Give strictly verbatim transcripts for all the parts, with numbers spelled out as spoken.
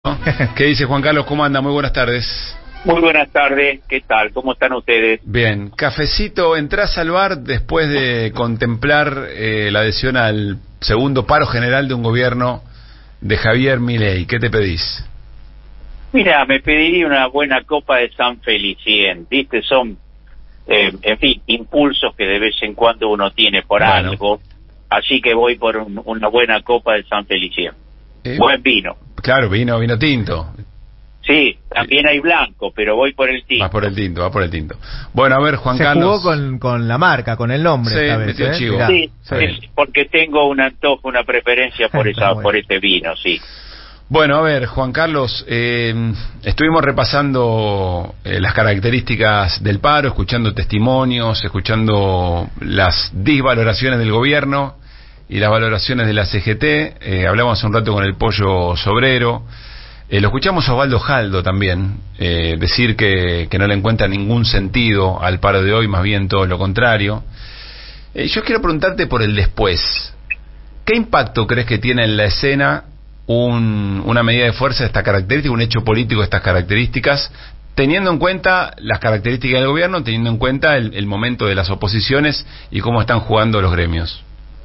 ¿Qué dice Juan Carlos? ¿Cómo anda? Muy buenas tardes. Muy buenas tardes, ¿qué tal? ¿Cómo están ustedes? Bien, cafecito, entrás al bar después de contemplar eh, la adhesión al segundo paro general de un gobierno de Javier Milei. ¿Qué te pedís? Mira, me pediría una buena copa de San Felicien, ¿viste? Son, eh, en fin, impulsos que de vez en cuando uno tiene por bueno. algo, así que voy por un, una buena copa de San Felicien. Eh, Buen vino. Claro, vino, vino tinto. Sí, también hay blanco, pero voy por el tinto. Va por el tinto, va por el tinto. Bueno, a ver, Juan Se Carlos. Se jugó con, con la marca, con el nombre sí, esta vez, ¿eh? Chivo. Sí, sí, es porque tengo un antojo, una preferencia por esa, bueno. por este vino, sí. Bueno, a ver, Juan Carlos, eh, estuvimos repasando eh, las características del paro, escuchando testimonios, escuchando las disvaloraciones del gobierno y las valoraciones de la C G T. Eh, hablamos hace un rato con el Pollo Sobrero. Eh, lo escuchamos a Osvaldo Jaldo también, eh, decir que, que no le encuentra ningún sentido al paro de hoy, más bien todo lo contrario. Eh, yo quiero preguntarte por el después. ¿Qué impacto crees que tiene en la escena un, una medida de fuerza de esta característica, un hecho político de estas características, teniendo en cuenta las características del gobierno, teniendo en cuenta el, el momento de las oposiciones y cómo están jugando los gremios?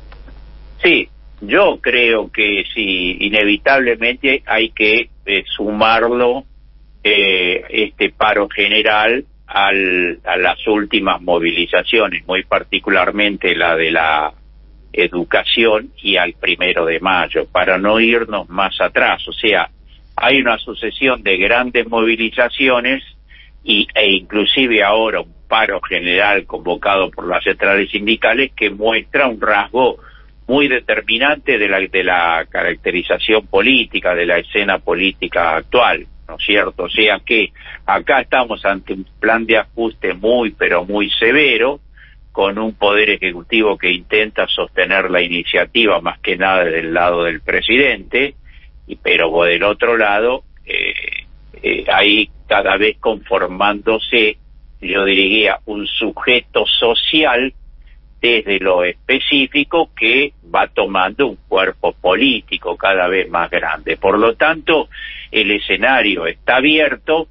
Sí, yo creo que sí, inevitablemente hay que eh, sumarlo eh, este paro general al, a las últimas movilizaciones, muy particularmente la de la educación y al primero de mayo, para no irnos más atrás. O sea, hay una sucesión de grandes movilizaciones y, e inclusive ahora un paro general convocado por las centrales sindicales que muestra un rasgo muy determinante de la, de la caracterización política, de la escena política actual, ¿no es cierto? O sea que acá estamos ante un plan de ajuste muy, pero muy severo, con un poder ejecutivo que intenta sostener la iniciativa más que nada del lado del presidente, y pero del otro lado, eh, eh, ahí cada vez conformándose, yo diría, un sujeto social desde lo específico que va tomando un cuerpo político cada vez más grande. Por lo tanto, el escenario está abierto,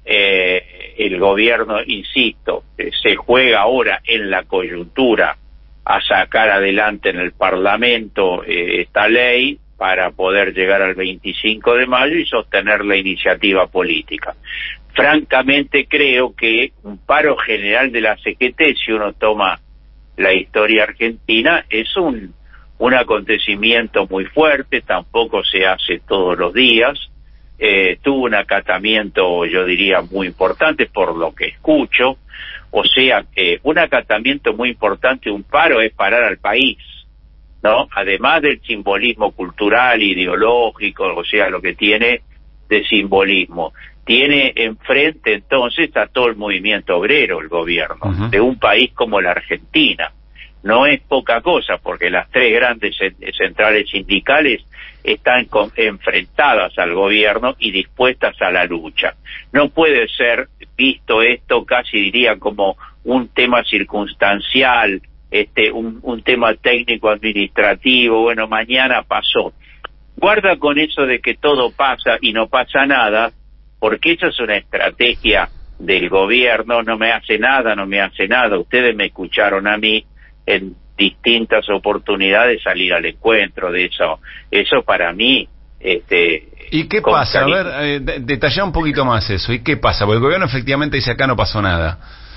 eh, el gobierno, insisto, eh, se juega ahora en la coyuntura a sacar adelante en el Parlamento eh, esta ley para poder llegar al veinticinco de mayo y sostener la iniciativa política. Francamente creo que un paro general de la C G T, si uno toma la historia argentina, es un, un acontecimiento muy fuerte, tampoco se hace todos los días, eh, tuvo un acatamiento, yo diría, muy importante por lo que escucho, o sea, eh, un acatamiento muy importante, un paro es parar al país, ¿no? Además del simbolismo cultural, ideológico, o sea, lo que tiene de simbolismo. Tiene enfrente entonces a todo el movimiento obrero, el gobierno, uh-huh. de un país como la Argentina. No es poca cosa, porque las tres grandes centrales sindicales están con, enfrentadas al gobierno y dispuestas a la lucha. No puede ser visto esto, casi diría, como un tema circunstancial, este, un, un tema técnico-administrativo, bueno, mañana pasó. Guarda con eso de que todo pasa y no pasa nada, porque eso es una estrategia del gobierno, no me hace nada, no me hace nada. Ustedes me escucharon a mí en distintas oportunidades salir al encuentro de eso. Eso para mí... este ¿Y qué pasa? A ver, eh, detalla un poquito más eso. ¿Y qué pasa? Porque el gobierno efectivamente dice acá no pasó nada.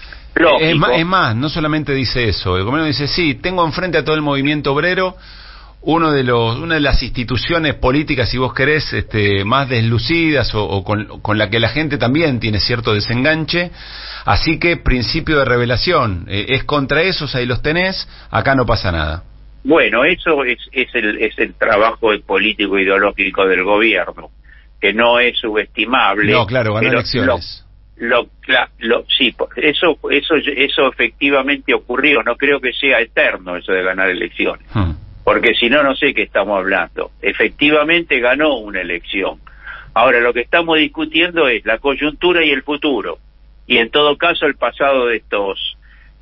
Es más, es más, no solamente dice eso. El gobierno dice, sí, tengo enfrente a todo el movimiento obrero, uno de los una de las instituciones políticas, si vos querés, este, más deslucidas o, o con, con la que la gente también tiene cierto desenganche, así que principio de revelación, eh, es contra esos, ahí los tenés, acá no pasa nada. Bueno, eso es, es el es el trabajo político ideológico del gobierno, que no es subestimable. No, claro, ganó elecciones. Lo, lo, la, lo, sí, eso, eso, eso efectivamente ocurrió, no creo que sea eterno eso de ganar elecciones. Hmm. Porque si no, no sé qué estamos hablando. Efectivamente ganó una elección. Ahora, lo que estamos discutiendo es la coyuntura y el futuro. Y en todo caso, el pasado de estos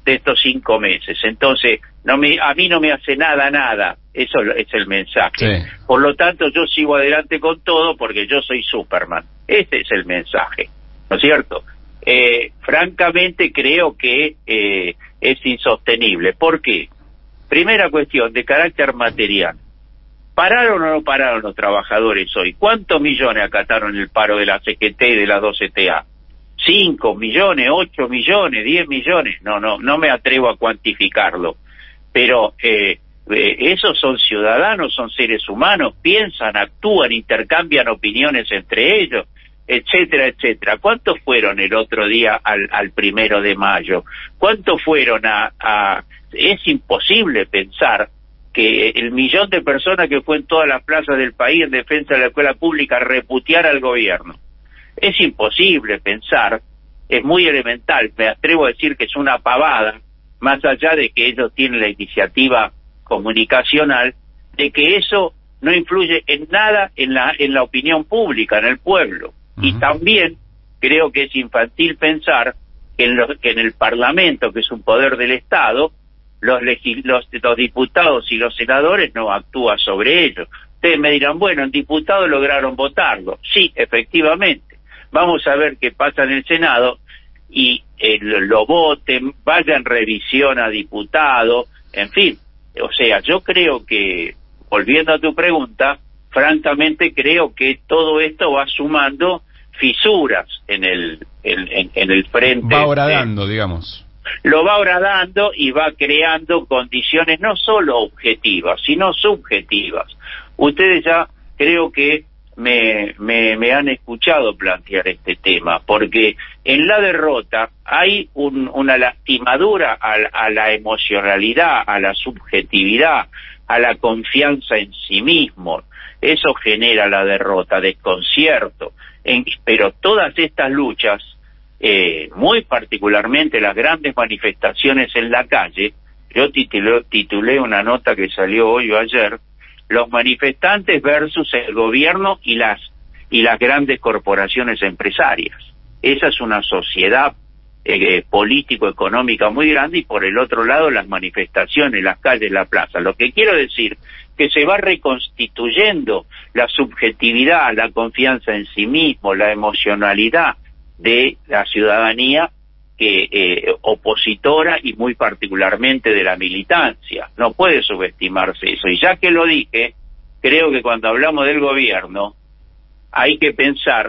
de estos cinco meses. Entonces, no me, a mí no me hace nada, nada. Eso es el mensaje. Sí. Por lo tanto, yo sigo adelante con todo porque yo soy Superman. Ese es el mensaje, ¿no es cierto? Eh, francamente creo que eh, es insostenible. ¿Por qué? Primera cuestión, de carácter material. ¿Pararon o no pararon los trabajadores hoy? ¿Cuántos millones acataron el paro de la C G T y de las dos C T A? ¿Cinco millones, ocho millones, diez millones? No, no, no me atrevo a cuantificarlo. Pero eh, eh, esos son ciudadanos, son seres humanos, piensan, actúan, intercambian opiniones entre ellos, etcétera, etcétera. ¿Cuántos fueron el otro día al, al primero de mayo? ¿Cuántos fueron a, a... Es imposible pensar que el millón de personas que fue en todas las plazas del país en defensa de la escuela pública repudiara al gobierno. Es imposible pensar, es muy elemental, me atrevo a decir que es una pavada, más allá de que ellos tienen la iniciativa comunicacional, de que eso no influye en nada en la, en la opinión pública, en el pueblo. Uh-huh. Y también creo que es infantil pensar que en, los, que en el Parlamento, que es un poder del Estado, Los, los, los diputados y los senadores no actúan sobre ello. Ustedes me dirán, bueno, en diputados lograron votarlo. Sí, efectivamente. Vamos a ver qué pasa en el Senado y eh, lo, lo voten, vayan revisión a diputado, en fin. O sea, yo creo que, volviendo a tu pregunta, francamente creo que todo esto va sumando fisuras en el, en, en, en el frente. Va horadando, de, digamos. Lo va horadando y va creando condiciones no solo objetivas, sino subjetivas. Ustedes ya creo que me, me, me han escuchado plantear este tema, porque en la derrota hay un, una lastimadura a, a la emocionalidad, a la subjetividad, a la confianza en sí mismo. Eso genera la derrota, desconcierto. En, pero todas estas luchas, Eh, muy particularmente las grandes manifestaciones en la calle, yo titulé, titulé una nota que salió hoy o ayer, los manifestantes versus el gobierno y las y las grandes corporaciones empresarias. Esa es una sociedad eh, político-económica muy grande, y por el otro lado las manifestaciones, las calles, la plaza. Lo que quiero decir que se va reconstituyendo la subjetividad, la confianza en sí mismo, la emocionalidad de la ciudadanía que eh, opositora y muy particularmente de la militancia. No puede subestimarse eso. Y ya que lo dije, creo que cuando hablamos del gobierno hay que pensar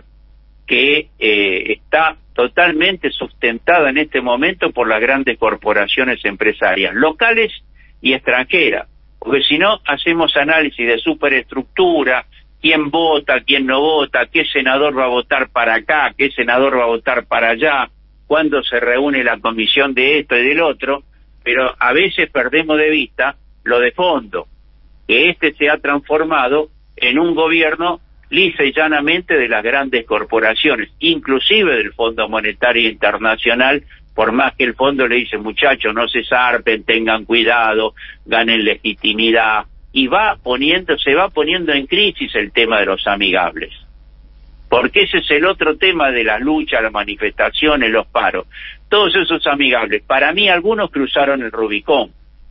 que eh, está totalmente sustentada en este momento por las grandes corporaciones empresarias, locales y extranjeras, porque si no hacemos análisis de superestructura, quién vota, quién no vota, qué senador va a votar para acá, qué senador va a votar para allá, cuándo se reúne la comisión de esto y del otro, pero a veces perdemos de vista lo de fondo, que este se ha transformado en un gobierno lisa y llanamente de las grandes corporaciones, inclusive del Fondo Monetario Internacional, por más que el fondo le dice, muchachos, no se zarpen, tengan cuidado, ganen legitimidad, y va poniendo, se va poniendo en crisis el tema de los amigables. Porque ese es el otro tema de la lucha, las manifestaciones, los paros. Todos esos amigables, para mí algunos cruzaron el Rubicón,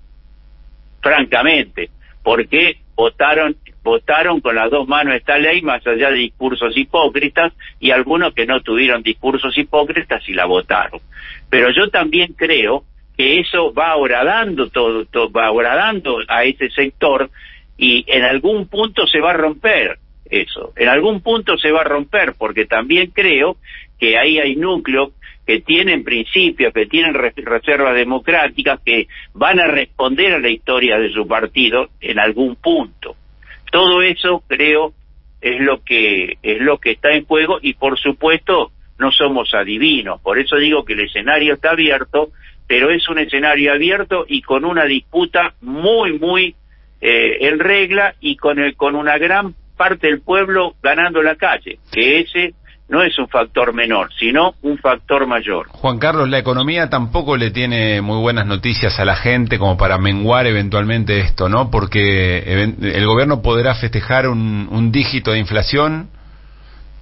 francamente, porque votaron votaron con las dos manos esta ley, más allá de discursos hipócritas, y algunos que no tuvieron discursos hipócritas y la votaron. Pero yo también creo que eso va horadando todo, todo, va horadando a ese sector, y en algún punto se va a romper eso, en algún punto se va a romper, porque también creo que ahí hay núcleos que tienen principios, que tienen reservas democráticas, que van a responder a la historia de su partido en algún punto. Todo eso creo es lo que es lo que está en juego, y por supuesto no somos adivinos, por eso digo que el escenario está abierto, pero es un escenario abierto y con una disputa muy, muy eh, en regla, y con, el, con una gran parte del pueblo ganando la calle, que ese no es un factor menor, sino un factor mayor. Juan Carlos, la economía tampoco le tiene muy buenas noticias a la gente como para menguar eventualmente esto, ¿no? Porque el gobierno podrá festejar un, un dígito de inflación,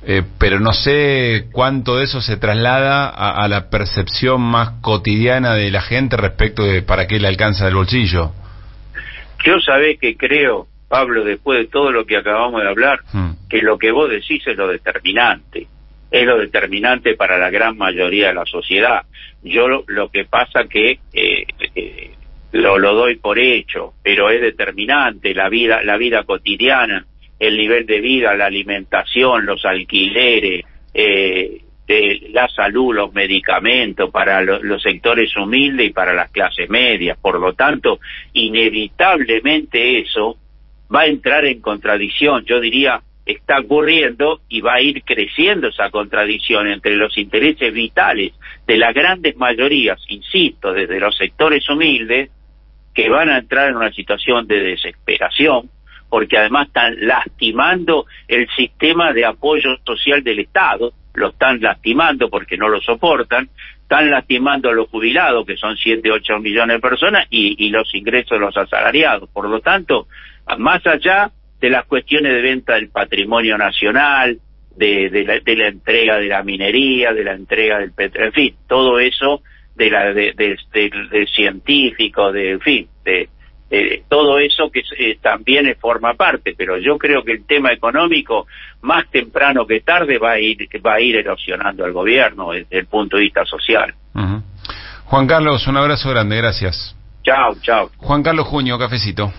Eh, pero no sé cuánto de eso se traslada a, a la percepción más cotidiana de la gente respecto de para qué le alcanza el bolsillo. Yo sabés que creo, Pablo, después de todo lo que acabamos de hablar, hmm. que lo que vos decís es lo determinante, es lo determinante para la gran mayoría de la sociedad. Yo lo, lo que pasa que eh, eh, lo, lo doy por hecho, pero es determinante la vida, la vida cotidiana, el nivel de vida, la alimentación, los alquileres, eh, de la salud, los medicamentos para lo, los sectores humildes y para las clases medias. Por lo tanto, inevitablemente eso va a entrar en contradicción. Yo diría, está ocurriendo y va a ir creciendo esa contradicción entre los intereses vitales de las grandes mayorías, insisto, desde los sectores humildes, que van a entrar en una situación de desesperación, porque además están lastimando el sistema de apoyo social del Estado, lo están lastimando porque no lo soportan, están lastimando a los jubilados, que son siete, ocho millones de personas, y, y los ingresos de los asalariados. Por lo tanto, más allá de las cuestiones de venta del patrimonio nacional, de, de, la, de la entrega de la minería, de la entrega del petróleo, en fin, todo eso de la de, de, de, de científicos, de, en fin, de Eh, todo eso que eh, también forma parte, pero yo creo que el tema económico, más temprano que tarde, va a ir va a ir erosionando al gobierno desde el punto de vista social. Uh-huh. Juan Carlos, un abrazo grande, gracias. Chao, chao. Juan Carlos Junio, cafecito.